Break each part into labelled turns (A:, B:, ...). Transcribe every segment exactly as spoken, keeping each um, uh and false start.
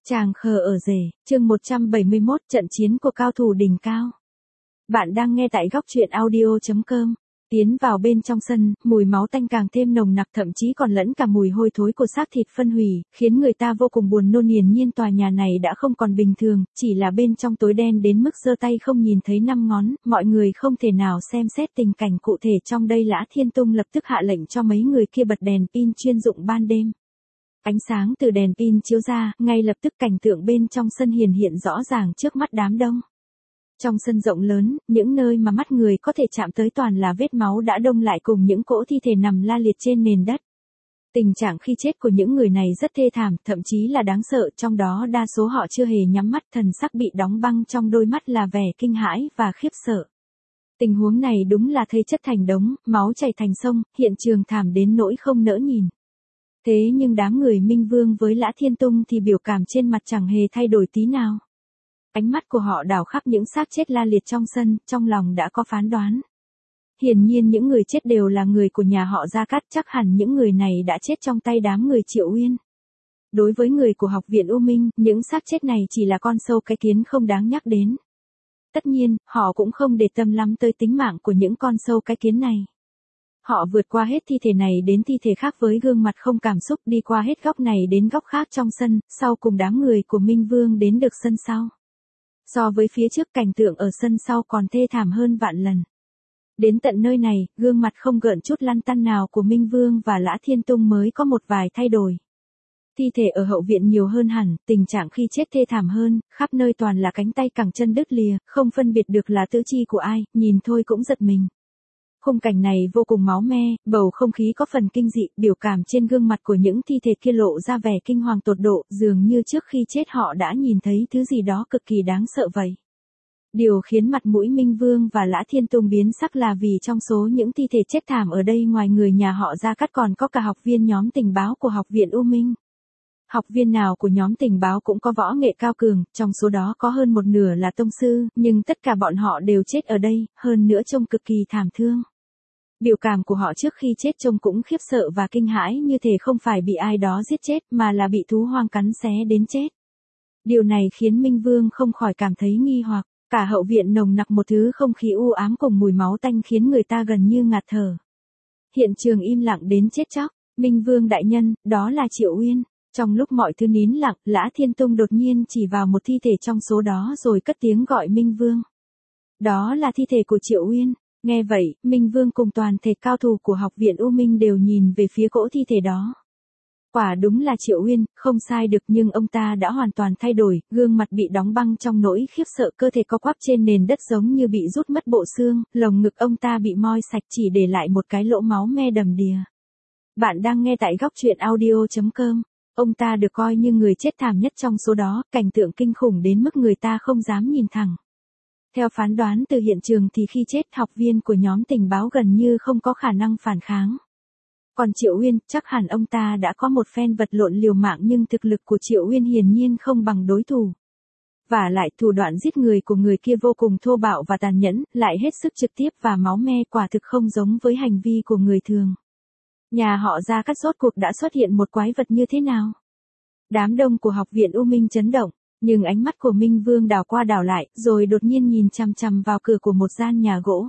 A: Chàng khờ ở rể, chương một trăm bảy mươi mốt, trận chiến của cao thủ đỉnh cao. Bạn đang nghe tại góc truyện audio chấm com. Tiến vào bên trong sân, mùi máu tanh càng thêm nồng nặc, thậm chí còn lẫn cả mùi hôi thối của xác thịt phân hủy, khiến người ta vô cùng buồn nôn. Hiển nhiên tòa nhà này đã không còn bình thường, chỉ là bên trong tối đen đến mức giơ tay không nhìn thấy năm ngón, mọi người không thể nào xem xét tình cảnh cụ thể trong đây. Lã Thiên Tông lập tức hạ lệnh cho mấy người kia bật đèn pin chuyên dụng ban đêm. Ánh sáng từ đèn pin chiếu ra, ngay lập tức cảnh tượng bên trong sân hiển hiện rõ ràng trước mắt đám đông. Trong sân rộng lớn, những nơi mà mắt người có thể chạm tới toàn là vết máu đã đông lại cùng những cỗ thi thể nằm la liệt trên nền đất. Tình trạng khi chết của những người này rất thê thảm, thậm chí là đáng sợ, trong đó đa số họ chưa hề nhắm mắt, thần sắc bị đóng băng trong đôi mắt là vẻ kinh hãi và khiếp sợ. Tình huống này đúng là thây chất thành đống, máu chảy thành sông, hiện trường thảm đến nỗi không nỡ nhìn. Thế nhưng đám người Minh Vương với Lã Thiên Tông thì biểu cảm trên mặt chẳng hề thay đổi tí nào. Ánh mắt của họ đảo khắp những xác chết la liệt trong sân, trong lòng đã có phán đoán. Hiển nhiên những người chết đều là người của nhà họ Gia Cát, chắc hẳn những người này đã chết trong tay đám người Triệu Uyên. Đối với người của học viện U Minh, những xác chết này chỉ là con sâu cái kiến không đáng nhắc đến. Tất nhiên, họ cũng không để tâm lắm tới tính mạng của những con sâu cái kiến này. Họ vượt qua hết thi thể này đến thi thể khác với gương mặt không cảm xúc, đi qua hết góc này đến góc khác trong sân, sau cùng đám người của Minh Vương đến được sân sau. So với phía trước, cảnh tượng ở sân sau còn thê thảm hơn vạn lần. Đến tận nơi này, gương mặt không gợn chút lăn tăn nào của Minh Vương và Lã Thiên Tông mới có một vài thay đổi. Thi thể ở hậu viện nhiều hơn hẳn, tình trạng khi chết thê thảm hơn, khắp nơi toàn là cánh tay cẳng chân đứt lìa, không phân biệt được là tứ chi của ai, nhìn thôi cũng giật mình. Khung cảnh này vô cùng máu me, bầu không khí có phần kinh dị, biểu cảm trên gương mặt của những thi thể kia lộ ra vẻ kinh hoàng tột độ, dường như trước khi chết họ đã nhìn thấy thứ gì đó cực kỳ đáng sợ vậy. Điều khiến mặt mũi Minh Vương và Lã Thiên Tông biến sắc là vì trong số những thi thể chết thảm ở đây, ngoài người nhà họ Gia Cát còn có cả học viên nhóm tình báo của học viện U Minh. Học viên nào của nhóm tình báo cũng có võ nghệ cao cường, trong số đó có hơn một nửa là tông sư, nhưng tất cả bọn họ đều chết ở đây, hơn nữa trông cực kỳ thảm thương. Biểu cảm của họ trước khi chết trông cũng khiếp sợ và kinh hãi, như thể không phải bị ai đó giết chết mà là bị thú hoang cắn xé đến chết. Điều này khiến Minh Vương không khỏi cảm thấy nghi hoặc, cả hậu viện nồng nặc một thứ không khí u ám cùng mùi máu tanh khiến người ta gần như ngạt thở. Hiện trường im lặng đến chết chóc. Minh Vương đại nhân, đó là Triệu Uyên. Trong lúc mọi thứ nín lặng, Lã Thiên Tông đột nhiên chỉ vào một thi thể trong số đó rồi cất tiếng gọi Minh Vương. Đó là thi thể của Triệu Uyên. Nghe vậy, Minh Vương cùng toàn thể cao thủ của học viện U Minh đều nhìn về phía cỗ thi thể đó. Quả đúng là Triệu Uyên, không sai được, nhưng ông ta đã hoàn toàn thay đổi, gương mặt bị đóng băng trong nỗi khiếp sợ, cơ thể co quắp trên nền đất giống như bị rút mất bộ xương, lồng ngực ông ta bị moi sạch chỉ để lại một cái lỗ máu me đầm đìa. Bạn đang nghe tại góc truyện audio chấm com. Ông ta được coi như người chết thảm nhất trong số đó, cảnh tượng kinh khủng đến mức người ta không dám nhìn thẳng. Theo phán đoán từ hiện trường thì khi chết, học viên của nhóm tình báo gần như không có khả năng phản kháng. Còn Triệu Uyên, chắc hẳn ông ta đã có một phen vật lộn liều mạng, nhưng thực lực của Triệu Uyên hiển nhiên không bằng đối thủ. Và lại thủ đoạn giết người của người kia vô cùng thô bạo và tàn nhẫn, lại hết sức trực tiếp và máu me, quả thực không giống với hành vi của người thường. Nhà họ Gia Cát rốt cuộc đã xuất hiện một quái vật như thế nào? Đám đông của học viện U Minh chấn động, nhưng ánh mắt của Minh Vương đảo qua đảo lại, rồi đột nhiên nhìn chằm chằm vào cửa của một gian nhà gỗ.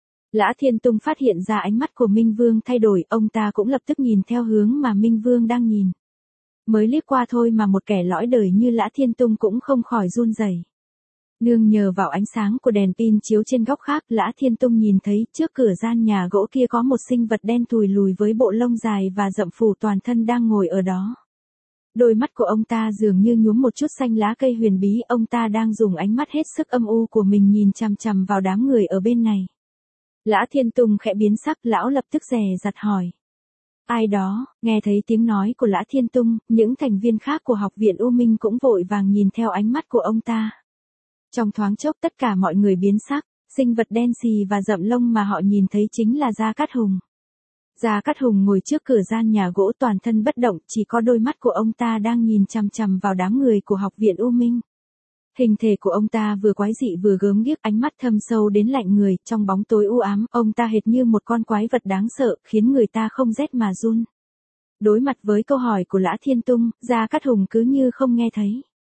A: Lã Thiên Tông phát hiện ra ánh mắt của Minh Vương thay đổi, ông ta cũng lập tức nhìn theo hướng mà Minh Vương đang nhìn. Mới liếc qua thôi mà một kẻ lõi đời như Lã Thiên Tông cũng không khỏi run rẩy. Nương nhờ vào ánh sáng của đèn pin chiếu trên góc khác, Lã Thiên Tông nhìn thấy trước cửa gian nhà gỗ kia có một sinh vật đen thùi lùi với bộ lông dài và rậm phủ toàn thân đang ngồi ở đó. Đôi mắt của ông ta dường như nhuốm một chút xanh lá cây huyền bí, ông ta đang dùng ánh mắt hết sức âm u của mình nhìn chằm chằm vào đám người ở bên này. Lã Thiên Tông khẽ biến sắc, lão lập tức dè dặt hỏi. Ai đó? Nghe thấy tiếng nói của Lã Thiên Tông, những thành viên khác của học viện U Minh cũng vội vàng nhìn theo ánh mắt của ông ta. Trong thoáng chốc tất cả mọi người biến sắc, sinh vật đen xì và rậm lông mà họ nhìn thấy chính là Gia Cát Hùng. Gia Cát Hùng ngồi trước cửa gian nhà gỗ toàn thân bất động, chỉ có đôi mắt của ông ta đang nhìn chằm chằm vào đám người của học viện U Minh. Hình thể của ông ta vừa quái dị vừa gớm ghiếc, ánh mắt thâm sâu đến lạnh người, trong bóng tối u ám, ông ta hệt như một con quái vật đáng sợ, khiến người ta không rét mà run. Đối mặt với câu hỏi của Lã Thiên Tông, Gia Cát Hùng cứ như không nghe thấy.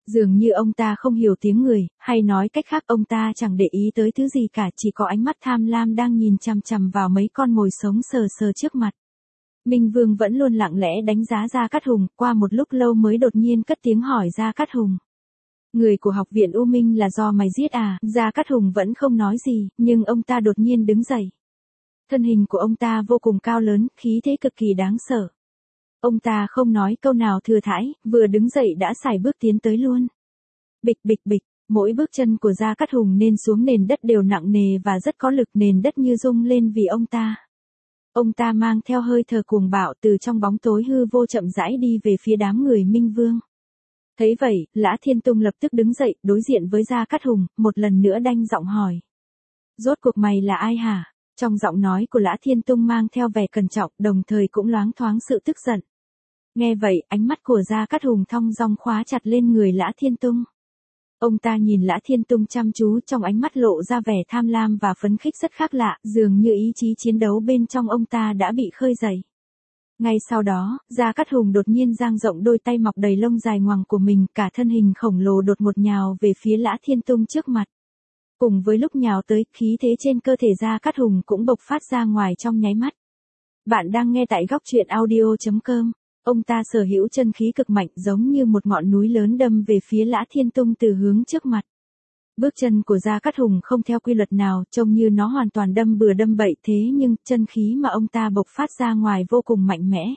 A: Dường như ông ta không hiểu tiếng người, hay nói cách khác ông ta chẳng để ý tới thứ gì cả, chỉ có ánh mắt tham lam đang nhìn chằm chằm vào mấy con mồi sống sờ sờ trước mặt. Minh Vương vẫn luôn lặng lẽ đánh giá Gia Cát Hùng, qua một lúc lâu mới đột nhiên cất tiếng hỏi Gia Cát Hùng. Người của học viện U Minh là do mày giết à? Gia Cát Hùng vẫn không nói gì, nhưng ông ta đột nhiên đứng dậy. Thân hình của ông ta vô cùng cao lớn, khí thế cực kỳ đáng sợ. Ông ta không nói câu nào thừa thãi, vừa đứng dậy đã sải bước tiến tới luôn. Bịch bịch bịch, mỗi bước chân của Gia Cát Hùng nên xuống nền đất đều nặng nề và rất có lực, nền đất như rung lên vì ông ta. Ông ta mang theo hơi thở cuồng bạo từ trong bóng tối hư vô chậm rãi đi về phía đám người Minh Vương. Thấy vậy, Lã Thiên Tông lập tức đứng dậy, đối diện với Gia Cát Hùng, một lần nữa đanh giọng hỏi. Rốt cuộc mày là ai hả? Trong giọng nói của Lã Thiên Tông mang theo vẻ cẩn trọng, đồng thời cũng loáng thoáng sự tức giận. Nghe vậy, ánh mắt của Gia Cát Hùng thong dong khóa chặt lên người Lã Thiên Tông. Ông ta nhìn Lã Thiên Tông chăm chú, trong ánh mắt lộ ra vẻ tham lam và phấn khích rất khác lạ, dường như ý chí chiến đấu bên trong ông ta đã bị khơi dậy. Ngay sau đó, Gia Cát Hùng đột nhiên dang rộng đôi tay mọc đầy lông dài ngoằng của mình, cả thân hình khổng lồ đột ngột nhào về phía Lã Thiên Tông trước mặt. Cùng với lúc nhào tới, khí thế trên cơ thể Gia Cát Hùng cũng bộc phát ra ngoài trong nháy mắt. Bạn đang nghe tại góc truyện audio chấm com. Ông ta sở hữu chân khí cực mạnh, giống như một ngọn núi lớn đâm về phía Lã Thiên Tông từ hướng trước mặt. Bước chân của Gia Cát Hùng không theo quy luật nào, trông như nó hoàn toàn đâm bừa đâm bậy, thế nhưng chân khí mà ông ta bộc phát ra ngoài vô cùng mạnh mẽ.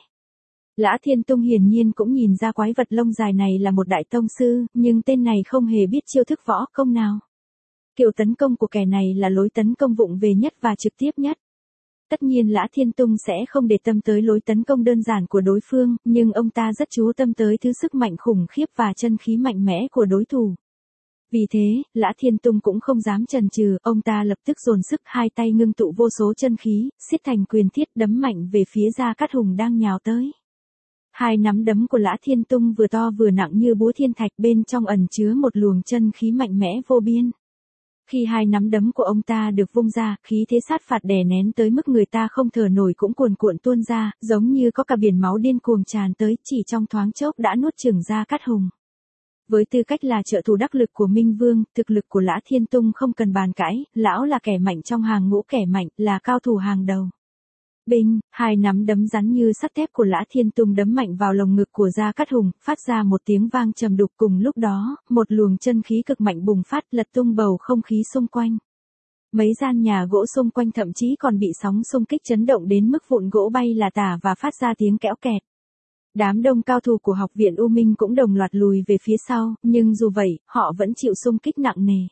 A: Lã Thiên Tông hiển nhiên cũng nhìn ra quái vật lông dài này là một đại tông sư, nhưng tên này không hề biết chiêu thức võ công nào. Kiểu tấn công của kẻ này là lối tấn công vụng về nhất và trực tiếp nhất. Tất nhiên Lã Thiên Tông sẽ không để tâm tới lối tấn công đơn giản của đối phương, nhưng ông ta rất chú tâm tới thứ sức mạnh khủng khiếp và chân khí mạnh mẽ của đối thủ. Vì thế, Lã Thiên Tông cũng không dám chần chừ, ông ta lập tức dồn sức, hai tay ngưng tụ vô số chân khí, siết thành quyền thiết đấm mạnh về phía Gia Cát Hùng đang nhào tới. Hai nắm đấm của Lã Thiên Tông vừa to vừa nặng như búa thiên thạch, bên trong ẩn chứa một luồng chân khí mạnh mẽ vô biên. Khi hai nắm đấm của ông ta được vung ra, khí thế sát phạt đè nén tới mức người ta không thở nổi cũng cuồn cuộn tuôn ra, giống như có cả biển máu điên cuồng tràn tới, chỉ trong thoáng chốc đã nuốt chửng Gia Cát Hùng. Với tư cách là trợ thủ đắc lực của Minh Vương, thực lực của Lã Thiên Tông không cần bàn cãi, lão là kẻ mạnh trong hàng ngũ kẻ mạnh, là cao thủ hàng đầu. Binh, hai nắm đấm rắn như sắt thép của Lã Thiên Tông đấm mạnh vào lồng ngực của Gia Cát Hùng, phát ra một tiếng vang trầm đục, cùng lúc đó, một luồng chân khí cực mạnh bùng phát, lật tung bầu không khí xung quanh. Mấy gian nhà gỗ xung quanh thậm chí còn bị sóng xung kích chấn động đến mức vụn gỗ bay là tả và phát ra tiếng kẽo kẹt. Đám đông cao thủ của học viện U Minh cũng đồng loạt lùi về phía sau, nhưng dù vậy, họ vẫn chịu xung kích nặng nề.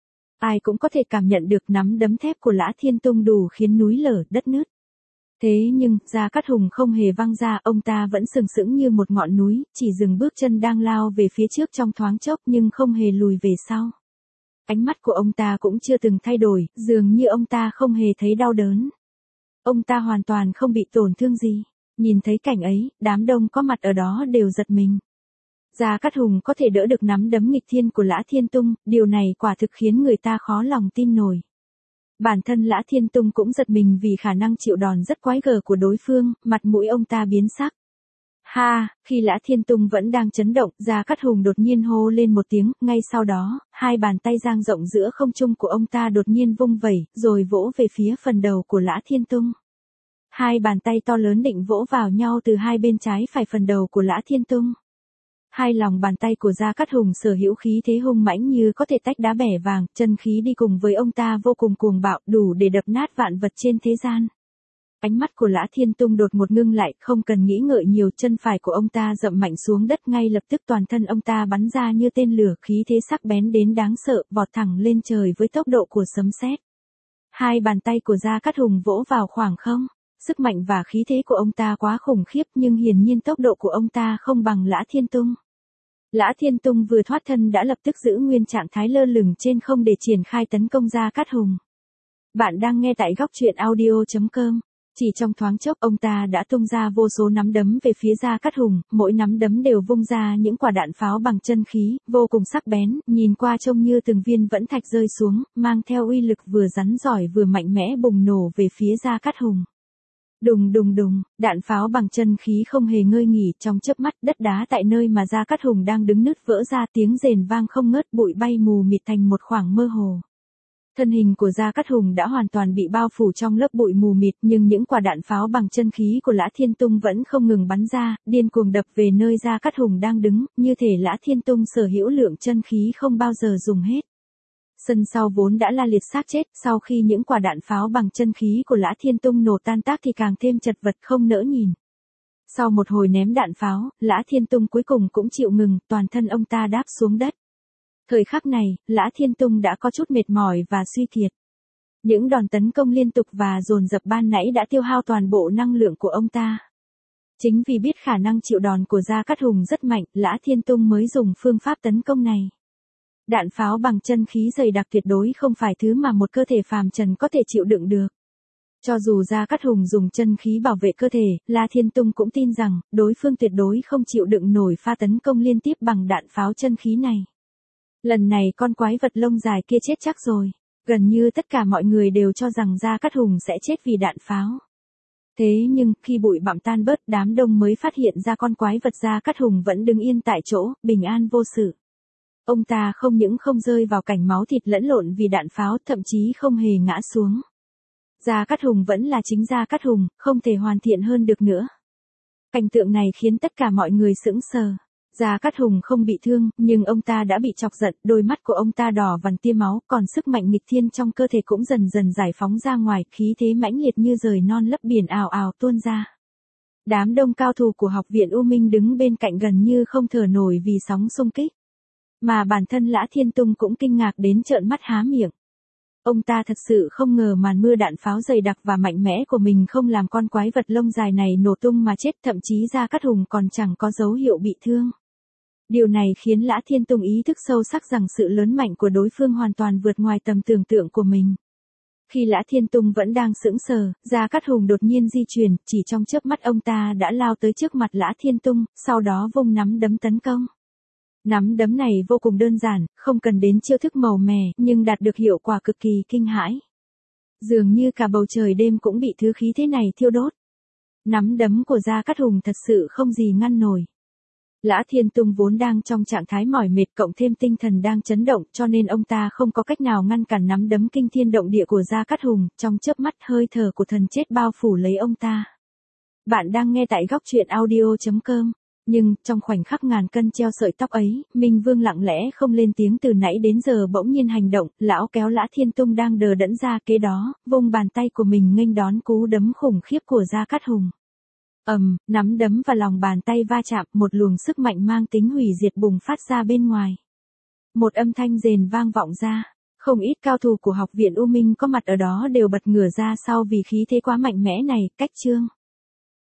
A: Ai cũng có thể cảm nhận được nắm đấm thép của Lã Thiên Tông đủ khiến núi lở, đất nứt. Thế nhưng, Gia Cát Hùng không hề văng ra, ông ta vẫn sừng sững như một ngọn núi, chỉ dừng bước chân đang lao về phía trước trong thoáng chốc nhưng không hề lùi về sau. Ánh mắt của ông ta cũng chưa từng thay đổi, dường như ông ta không hề thấy đau đớn. Ông ta hoàn toàn không bị tổn thương gì. Nhìn thấy cảnh ấy, đám đông có mặt ở đó đều giật mình. Gia Cát Hùng có thể đỡ được nắm đấm nghịch thiên của Lã Thiên Tông, điều này quả thực khiến người ta khó lòng tin nổi. Bản thân Lã Thiên Tông cũng giật mình vì khả năng chịu đòn rất quái gở của đối phương, mặt mũi ông ta biến sắc. Ha, khi Lã Thiên Tông vẫn đang chấn động, Gia Cát Hùng đột nhiên hô lên một tiếng, ngay sau đó, hai bàn tay dang rộng giữa không trung của ông ta đột nhiên vung vẩy, rồi vỗ về phía phần đầu của Lã Thiên Tông. Hai bàn tay to lớn định vỗ vào nhau từ hai bên trái phải phần đầu của Lã Thiên Tông. Hai lòng bàn tay của Gia Cát Hùng sở hữu khí thế hung mãnh như có thể tách đá bẻ vàng, chân khí đi cùng với ông ta vô cùng cuồng bạo, đủ để đập nát vạn vật trên thế gian. Ánh mắt của Lã Thiên Tông đột ngột ngưng lại, không cần nghĩ ngợi nhiều, chân phải của ông ta dậm mạnh xuống đất, ngay lập tức toàn thân ông ta bắn ra như tên lửa, khí thế sắc bén đến đáng sợ, vọt thẳng lên trời với tốc độ của sấm sét. Hai bàn tay của Gia Cát Hùng vỗ vào khoảng không. Sức mạnh và khí thế của ông ta quá khủng khiếp, nhưng hiển nhiên tốc độ của ông ta không bằng Lã Thiên Tông. Lã Thiên Tông vừa thoát thân đã lập tức giữ nguyên trạng thái lơ lửng trên không để triển khai tấn công Gia Cát Hùng. Bạn đang nghe tại góc truyện audio chấm com. Chỉ trong thoáng chốc ông ta đã tung ra vô số nắm đấm về phía Gia Cát Hùng, mỗi nắm đấm đều vung ra những quả đạn pháo bằng chân khí, vô cùng sắc bén, nhìn qua trông như từng viên vẫn thạch rơi xuống, mang theo uy lực vừa rắn giỏi vừa mạnh mẽ bùng nổ về phía Gia Cát Hùng. Đùng đùng đùng, đạn pháo bằng chân khí không hề ngơi nghỉ, trong chớp mắt đất đá tại nơi mà Gia Cát Hùng đang đứng nứt vỡ ra, tiếng rền vang không ngớt, bụi bay mù mịt thành một khoảng mơ hồ. Thân hình của Gia Cát Hùng đã hoàn toàn bị bao phủ trong lớp bụi mù mịt, nhưng những quả đạn pháo bằng chân khí của Lã Thiên Tung vẫn không ngừng bắn ra, điên cuồng đập về nơi Gia Cát Hùng đang đứng, như thể Lã Thiên Tung sở hữu lượng chân khí không bao giờ dùng hết. Sân sau vốn đã la liệt xác chết, sau khi những quả đạn pháo bằng chân khí của Lã Thiên Tung nổ tan tác thì càng thêm chật vật không nỡ nhìn. Sau một hồi ném đạn pháo, Lã Thiên Tung cuối cùng cũng chịu ngừng, toàn thân ông ta đáp xuống đất. Thời khắc này, Lã Thiên Tung đã có chút mệt mỏi và suy kiệt. Những đòn tấn công liên tục và dồn dập ban nãy đã tiêu hao toàn bộ năng lượng của ông ta. Chính vì biết khả năng chịu đòn của Gia Cát Hùng rất mạnh, Lã Thiên Tung mới dùng phương pháp tấn công này. Đạn pháo bằng chân khí dày đặc tuyệt đối không phải thứ mà một cơ thể phàm trần có thể chịu đựng được. Cho dù Gia Cát Hùng dùng chân khí bảo vệ cơ thể, La Thiên Tung cũng tin rằng, đối phương tuyệt đối không chịu đựng nổi pha tấn công liên tiếp bằng đạn pháo chân khí này. Lần này con quái vật lông dài kia chết chắc rồi. Gần như tất cả mọi người đều cho rằng Gia Cát Hùng sẽ chết vì đạn pháo. Thế nhưng, khi bụi bặm tan bớt, đám đông mới phát hiện ra con quái vật Gia Cát Hùng vẫn đứng yên tại chỗ, bình an vô sự. Ông ta không những không rơi vào cảnh máu thịt lẫn lộn vì đạn pháo, thậm chí không hề ngã xuống. Gia Cát Hùng vẫn là chính Gia Cát Hùng, không thể hoàn thiện hơn được nữa. Cảnh tượng này khiến tất cả mọi người sững sờ. Gia Cát Hùng không bị thương, nhưng ông ta đã bị chọc giận, đôi mắt của ông ta đỏ vằn tia máu, còn sức mạnh nghịch thiên trong cơ thể cũng dần dần giải phóng ra ngoài, khí thế mãnh liệt như rời non lấp biển ào ào tuôn ra. Đám đông cao thủ của học viện U Minh đứng bên cạnh gần như không thở nổi vì sóng xung kích. Mà bản thân Lã Thiên Tung cũng kinh ngạc đến trợn mắt há miệng. Ông ta thật sự không ngờ màn mưa đạn pháo dày đặc và mạnh mẽ của mình không làm con quái vật lông dài này nổ tung mà chết, thậm chí Gia Cát Hùng còn chẳng có dấu hiệu bị thương. Điều này khiến Lã Thiên Tung ý thức sâu sắc rằng sự lớn mạnh của đối phương hoàn toàn vượt ngoài tầm tưởng tượng của mình. Khi Lã Thiên Tung vẫn đang sững sờ, Gia Cát Hùng đột nhiên di chuyển, chỉ trong chớp mắt ông ta đã lao tới trước mặt Lã Thiên Tung, sau đó vung nắm đấm tấn công. Nắm đấm này vô cùng đơn giản, không cần đến chiêu thức màu mè, nhưng đạt được hiệu quả cực kỳ kinh hãi. Dường như cả bầu trời đêm cũng bị thứ khí thế này thiêu đốt. Nắm đấm của Gia Cát Hùng thật sự không gì ngăn nổi. Lã Thiên Tung vốn đang trong trạng thái mỏi mệt cộng thêm tinh thần đang chấn động, cho nên ông ta không có cách nào ngăn cản nắm đấm kinh thiên động địa của Gia Cát Hùng, trong chớp mắt hơi thở của thần chết bao phủ lấy ông ta. Bạn đang nghe tại góc truyện audio chấm com. Nhưng, trong khoảnh khắc ngàn cân treo sợi tóc ấy, Minh Vương lặng lẽ không lên tiếng từ nãy đến giờ bỗng nhiên hành động, lão kéo Lã Thiên Tung đang đờ đẫn ra kế đó, vung bàn tay của mình nghênh đón cú đấm khủng khiếp của Gia Cát Hùng. Ầm, um, nắm đấm và lòng bàn tay va chạm, một luồng sức mạnh mang tính hủy diệt bùng phát ra bên ngoài. Một âm thanh rền vang vọng ra, không ít cao thủ của học viện U Minh có mặt ở đó đều bật ngửa ra sau vì khí thế quá mạnh mẽ này, cách chương.